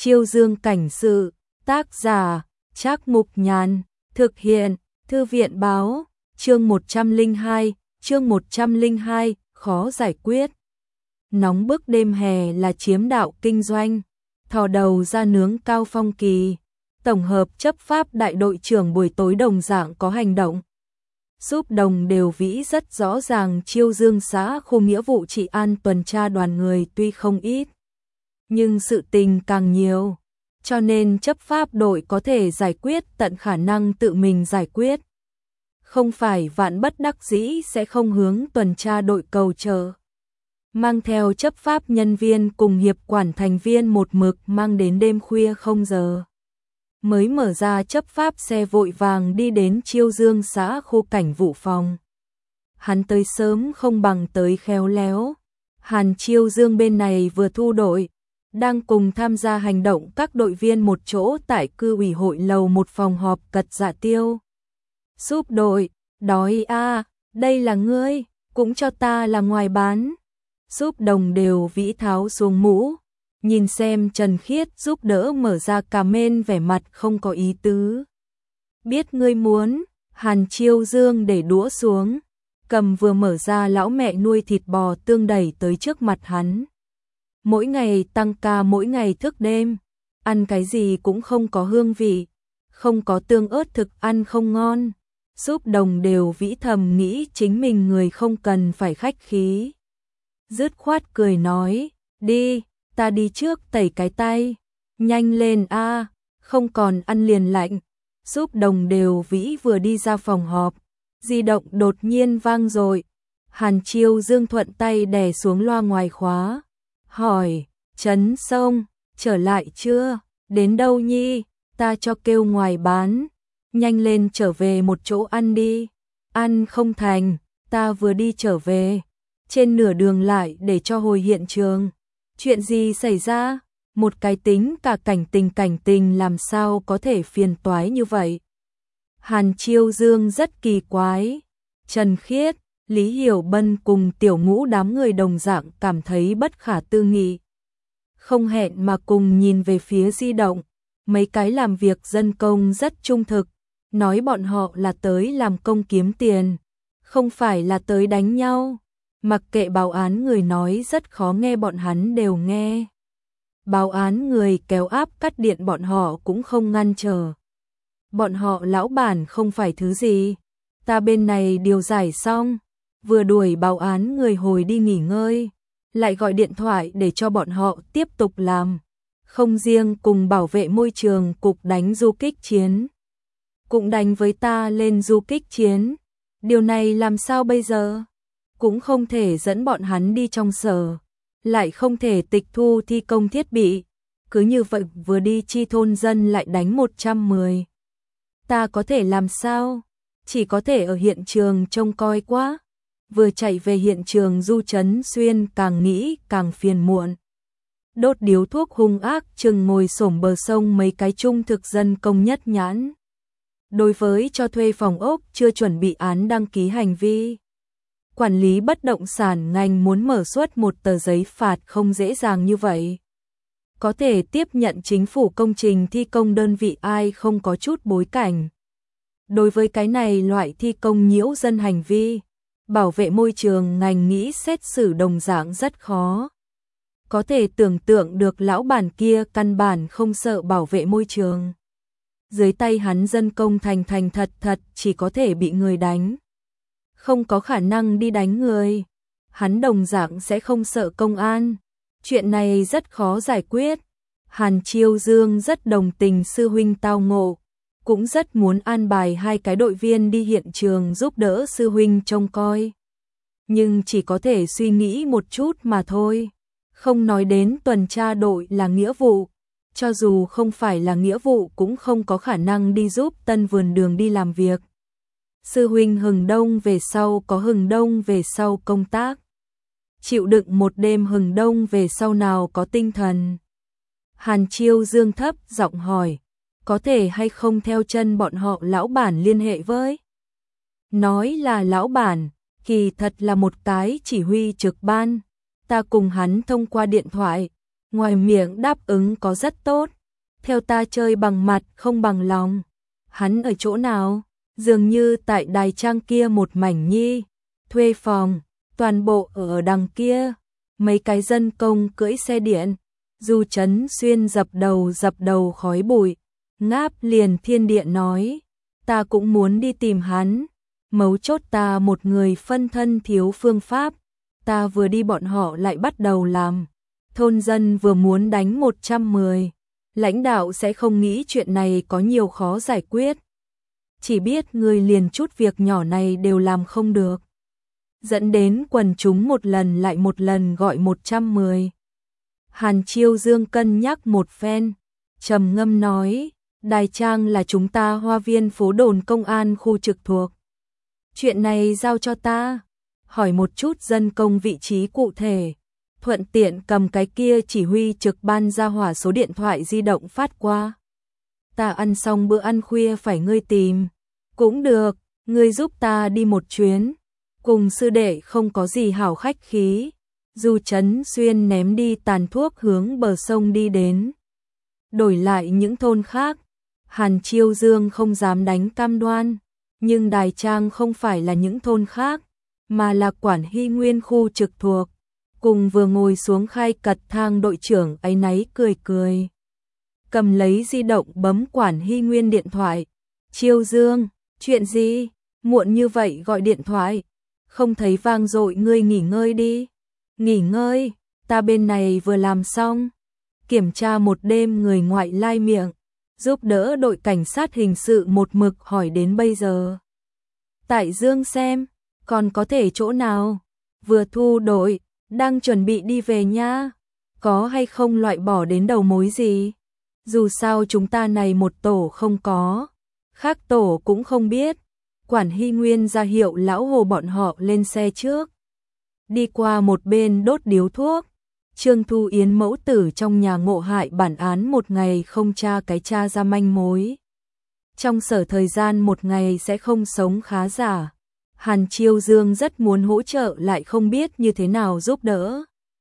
Chiêu Dương cảnh sự, tác giả, Trác Mục Nhàn, thực hiện, Thư viện báo, chương 102, khó giải quyết. Nóng bức đêm hè là chiếm đạo kinh doanh, thò đầu ra nướng cao phong kỳ, tổng hợp chấp pháp đại đội trưởng buổi tối đồng dạng có hành động. Giúp đồng đều vĩ rất rõ ràng Chiêu Dương xã khu nghĩa vụ trị an tuần tra đoàn người tuy không ít, nhưng sự tình càng nhiều, cho nên chấp pháp đội có thể giải quyết tận khả năng tự mình giải quyết. Không phải vạn bất đắc dĩ sẽ không hướng tuần tra đội cầu trợ. Mang theo chấp pháp nhân viên cùng hiệp quản thành viên một mực mang đến đêm khuya 0 giờ. Mới mở ra chấp pháp xe vội vàng đi đến Chiêu Dương xã khu cảnh vụ phòng. Hắn tới sớm không bằng tới khéo léo. Hàn Chiêu Dương bên này vừa thu đội, đang cùng tham gia hành động các đội viên một chỗ tại cư ủy hội lầu một phòng họp cật dạ tiêu. Giúp đội, đói a, đây là ngươi, cũng cho ta là ngoài bán. Giúp đồng đều vĩ tháo xuống mũ, nhìn xem Trần Khiết giúp đỡ mở ra cà mên vẻ mặt không có ý tứ. Biết ngươi muốn, Hàn Chiêu Dương để đũa xuống, cầm vừa mở ra lão mẹ nuôi thịt bò tương đẩy tới trước mặt hắn. Mỗi ngày tăng ca mỗi ngày thức đêm, ăn cái gì cũng không có hương vị, không có tương ớt thực ăn không ngon. Giúp đồng đều vĩ thầm nghĩ chính mình người không cần phải khách khí. Dứt khoát cười nói, đi, ta đi trước tẩy cái tay, nhanh lên a, không còn ăn liền lạnh. Giúp đồng đều vĩ vừa đi ra phòng họp, di động đột nhiên vang rồi. Hàn Chiêu Dương thuận tay đè xuống loa ngoài khóa, hỏi, Trấn Sông, trở lại chưa, đến đâu nhi, ta cho kêu ngoài bán, nhanh lên trở về một chỗ ăn đi, ăn không thành, ta vừa đi trở về, trên nửa đường lại để cho hồi hiện trường, chuyện gì xảy ra, một cái tính cả cảnh tình làm sao có thể phiền toái như vậy. Hàn Chiêu Dương rất kỳ quái, Trần Khiết, Lý Hiểu Bân cùng Tiểu Ngũ đám người đồng dạng cảm thấy bất khả tư nghị. Không hẹn mà cùng nhìn về phía di động, mấy cái làm việc dân công rất trung thực, nói bọn họ là tới làm công kiếm tiền, không phải là tới đánh nhau. Mặc kệ báo án người nói rất khó nghe bọn hắn đều nghe. Báo án người kéo áp cắt điện bọn họ cũng không ngăn trở. Bọn họ lão bản không phải thứ gì. Ta bên này điều giải xong, vừa đuổi báo án người hồi đi nghỉ ngơi, lại gọi điện thoại để cho bọn họ tiếp tục làm. Không riêng cùng bảo vệ môi trường cục đánh du kích chiến, cũng đánh với ta lên du kích chiến. Điều này làm sao bây giờ? Cũng không thể dẫn bọn hắn đi trong sở, lại không thể tịch thu thi công thiết bị. Cứ như vậy vừa đi chi thôn dân lại đánh 110. Ta có thể làm sao? Chỉ có thể ở hiện trường trông coi quá. Vừa chạy về hiện trường Du Trấn Xuyên càng nghĩ càng phiền muộn. Đốt điếu thuốc hung ác chừng ngồi xổm bờ sông mấy cái trung thực dân công nhất nhãn. Đối với cho thuê phòng ốc chưa chuẩn bị án đăng ký hành vi, quản lý bất động sản ngành muốn mở xuất một tờ giấy phạt không dễ dàng như vậy. Có thể tiếp nhận chính phủ công trình thi công đơn vị ai không có chút bối cảnh. Đối với cái này loại thi công nhiễu dân hành vi, bảo vệ môi trường ngành nghĩ xét xử đồng dạng rất khó. Có thể tưởng tượng được lão bản kia căn bản không sợ bảo vệ môi trường. Dưới tay hắn dân công thành thật chỉ có thể bị người đánh. Không có khả năng đi đánh người. Hắn đồng dạng sẽ không sợ công an. Chuyện này rất khó giải quyết. Hàn Chiêu Dương rất đồng tình sư huynh tao ngộ, cũng rất muốn an bài hai cái đội viên đi hiện trường giúp đỡ sư huynh trông coi. Nhưng chỉ có thể suy nghĩ một chút mà thôi. Không nói đến tuần tra đội là nghĩa vụ, cho dù không phải là nghĩa vụ cũng không có khả năng đi giúp tân vườn đường đi làm việc. Sư huynh hừng đông về sau có hừng đông về sau công tác. Chịu đựng một đêm hừng đông về sau nào có tinh thần. Hàn Chiêu Dương thấp giọng hỏi, có thể hay không theo chân bọn họ lão bản liên hệ với? Nói là lão bản, kỳ thật là một cái chỉ huy trực ban. Ta cùng hắn thông qua điện thoại, ngoài miệng đáp ứng có rất tốt, theo ta chơi bằng mặt không bằng lòng. Hắn ở chỗ nào? Dường như tại đài trang kia một mảnh nhi, thuê phòng, toàn bộ ở đằng kia. Mấy cái dân công cưỡi xe điện, Du Chấn Xuyên dập đầu khói bụi, ngáp liền thiên địa nói, ta cũng muốn đi tìm hắn, mấu chốt ta một người phân thân thiếu phương pháp, ta vừa đi bọn họ lại bắt đầu làm, thôn dân vừa muốn đánh 110, lãnh đạo sẽ không nghĩ chuyện này có nhiều khó giải quyết, chỉ biết người liền chút việc nhỏ này đều làm không được. Dẫn đến quần chúng một lần lại một lần gọi 110. Hàn Chiêu Dương cân nhắc một phen, trầm ngâm nói, Đài Trang là chúng ta Hoa Viên phố đồn công an khu trực thuộc. Chuyện này giao cho ta, hỏi một chút dân công vị trí cụ thể, thuận tiện cầm cái kia chỉ huy trực ban ra hỏa số điện thoại di động phát qua. Ta ăn xong bữa ăn khuya phải ngươi tìm, cũng được, ngươi giúp ta đi một chuyến. Cùng sư đệ không có gì hảo khách khí, Du Chấn Xuyên ném đi tàn thuốc hướng bờ sông đi đến. Đổi lại những thôn khác, Hàn Chiêu Dương không dám đánh cam đoan, nhưng Đài Trang không phải là những thôn khác, mà là Quản Hy Nguyên khu trực thuộc. Cùng vừa ngồi xuống khai cật thang đội trưởng áy náy cười cười. Cầm lấy di động bấm Quản Hy Nguyên điện thoại. Chiêu Dương, chuyện gì? Muộn như vậy gọi điện thoại. Không thấy vang dội, ngươi nghỉ ngơi đi. Nghỉ ngơi, ta bên này vừa làm xong. Kiểm tra một đêm người ngoại lai miệng, giúp đỡ đội cảnh sát hình sự một mực hỏi đến bây giờ. Tại Dương xem, còn có thể chỗ nào? Vừa thu đội, đang chuẩn bị đi về nha. Có hay không loại bỏ đến đầu mối gì? Dù sao chúng ta này một tổ không có, khác tổ cũng không biết. Quản Hy Nguyên ra hiệu lão Hồ bọn họ lên xe trước. Đi qua một bên đốt điếu thuốc. Trương Thu Yến mẫu tử trong nhà ngộ hại bản án một ngày không tra cái tra ra manh mối. Trong sở thời gian một ngày sẽ không sống khá giả. Hàn Chiêu Dương rất muốn hỗ trợ lại không biết như thế nào giúp đỡ.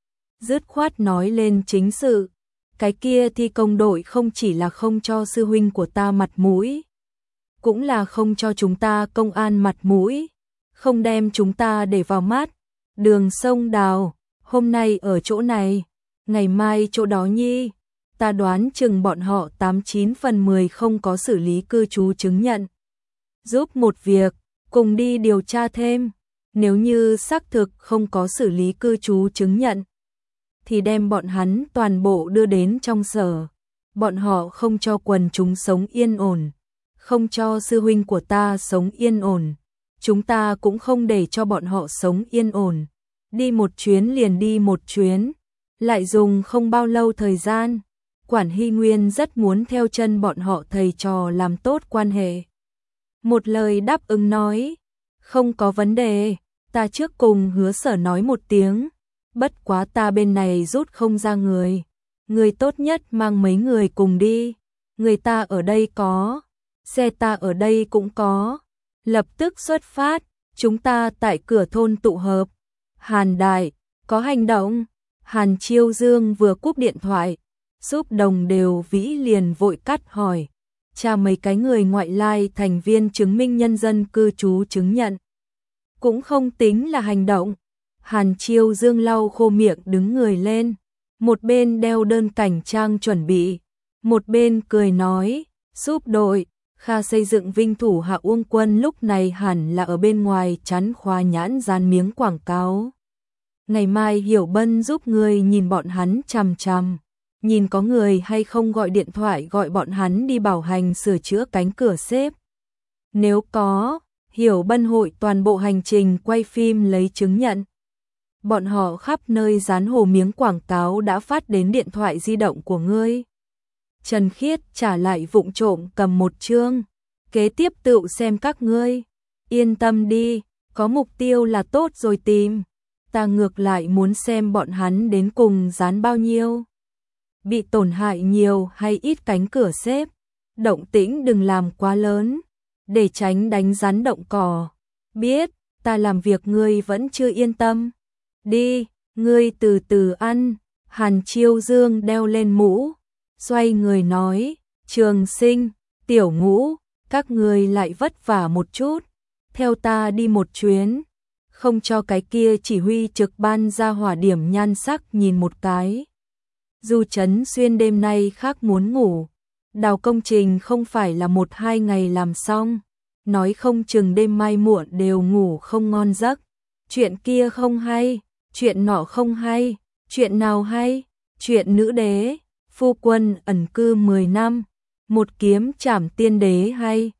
Dứt khoát nói lên chính sự. Cái kia thi công đội không chỉ là không cho sư huynh của ta mặt mũi, cũng là không cho chúng ta công an mặt mũi, không đem chúng ta để vào mắt. Đường sông Đào, hôm nay ở chỗ này, ngày mai chỗ đó nhi. Ta đoán chừng bọn họ 89 phần 10 không có xử lý cư trú chứng nhận. Giúp một việc, cùng đi điều tra thêm. Nếu như xác thực không có xử lý cư trú chứng nhận, thì đem bọn hắn toàn bộ đưa đến trong sở. Bọn họ không cho quần chúng sống yên ổn, không cho sư huynh của ta sống yên ổn, chúng ta cũng không để cho bọn họ sống yên ổn. Đi một chuyến liền đi một chuyến, lại dùng không bao lâu thời gian. Quản Hy Nguyên rất muốn theo chân bọn họ thầy trò làm tốt quan hệ. Một lời đáp ứng nói, không có vấn đề, ta trước cùng Hứa Sở nói một tiếng, bất quá ta bên này rút không ra người. Người tốt nhất mang mấy người cùng đi, người ta ở đây có, xe ta ở đây cũng có. Lập tức xuất phát, chúng ta tại cửa thôn tụ hợp. Hàn Đại, có hành động. Hàn Chiêu Dương vừa cúp điện thoại, giúp đồng đều vĩ liền vội cắt hỏi. Cha mấy cái người ngoại lai thành viên chứng minh nhân dân cư trú chứng nhận. Cũng không tính là hành động. Hàn Chiêu Dương lau khô miệng đứng người lên. Một bên đeo đơn cảnh trang chuẩn bị. Một bên cười nói, giúp đội. Kha xây dựng Vinh Thủ Hạ Uông Quân lúc này hẳn là ở bên ngoài chắn khóa nhãn dán miếng quảng cáo. Ngày mai Hiểu Bân giúp người nhìn bọn hắn chằm chằm. Nhìn có người hay không gọi điện thoại gọi bọn hắn đi bảo hành sửa chữa cánh cửa xếp. Nếu có, Hiểu Bân hội toàn bộ hành trình quay phim lấy chứng nhận. Bọn họ khắp nơi dán hồ miếng quảng cáo đã phát đến điện thoại di động của ngươi. Trần Khiết trả lại vụng trộm cầm một chương. Kế tiếp tự xem các ngươi. Yên tâm đi, có mục tiêu là tốt rồi tìm. Ta ngược lại muốn xem bọn hắn đến cùng dán bao nhiêu. Bị tổn hại nhiều hay ít cánh cửa xếp. Động tĩnh đừng làm quá lớn, để tránh đánh rắn động cỏ. Biết, ta làm việc ngươi vẫn chưa yên tâm. Đi, ngươi từ từ ăn. Hàn Chiêu Dương đeo lên mũ, xoay người nói, Trường Sinh, Tiểu Ngũ, các người lại vất vả một chút, theo ta đi một chuyến, không cho cái kia chỉ huy trực ban ra hỏa điểm nhan sắc nhìn một cái. Du Trấn Xuyên đêm nay khác muốn ngủ, đào công trình không phải là 1-2 ngày làm xong, nói không chừng đêm mai muộn đều ngủ không ngon giấc. Chuyện kia không hay, chuyện nọ không hay, chuyện nào hay, chuyện nữ đế, phu quân ẩn cư 10 năm, một kiếm trảm tiên đế hay.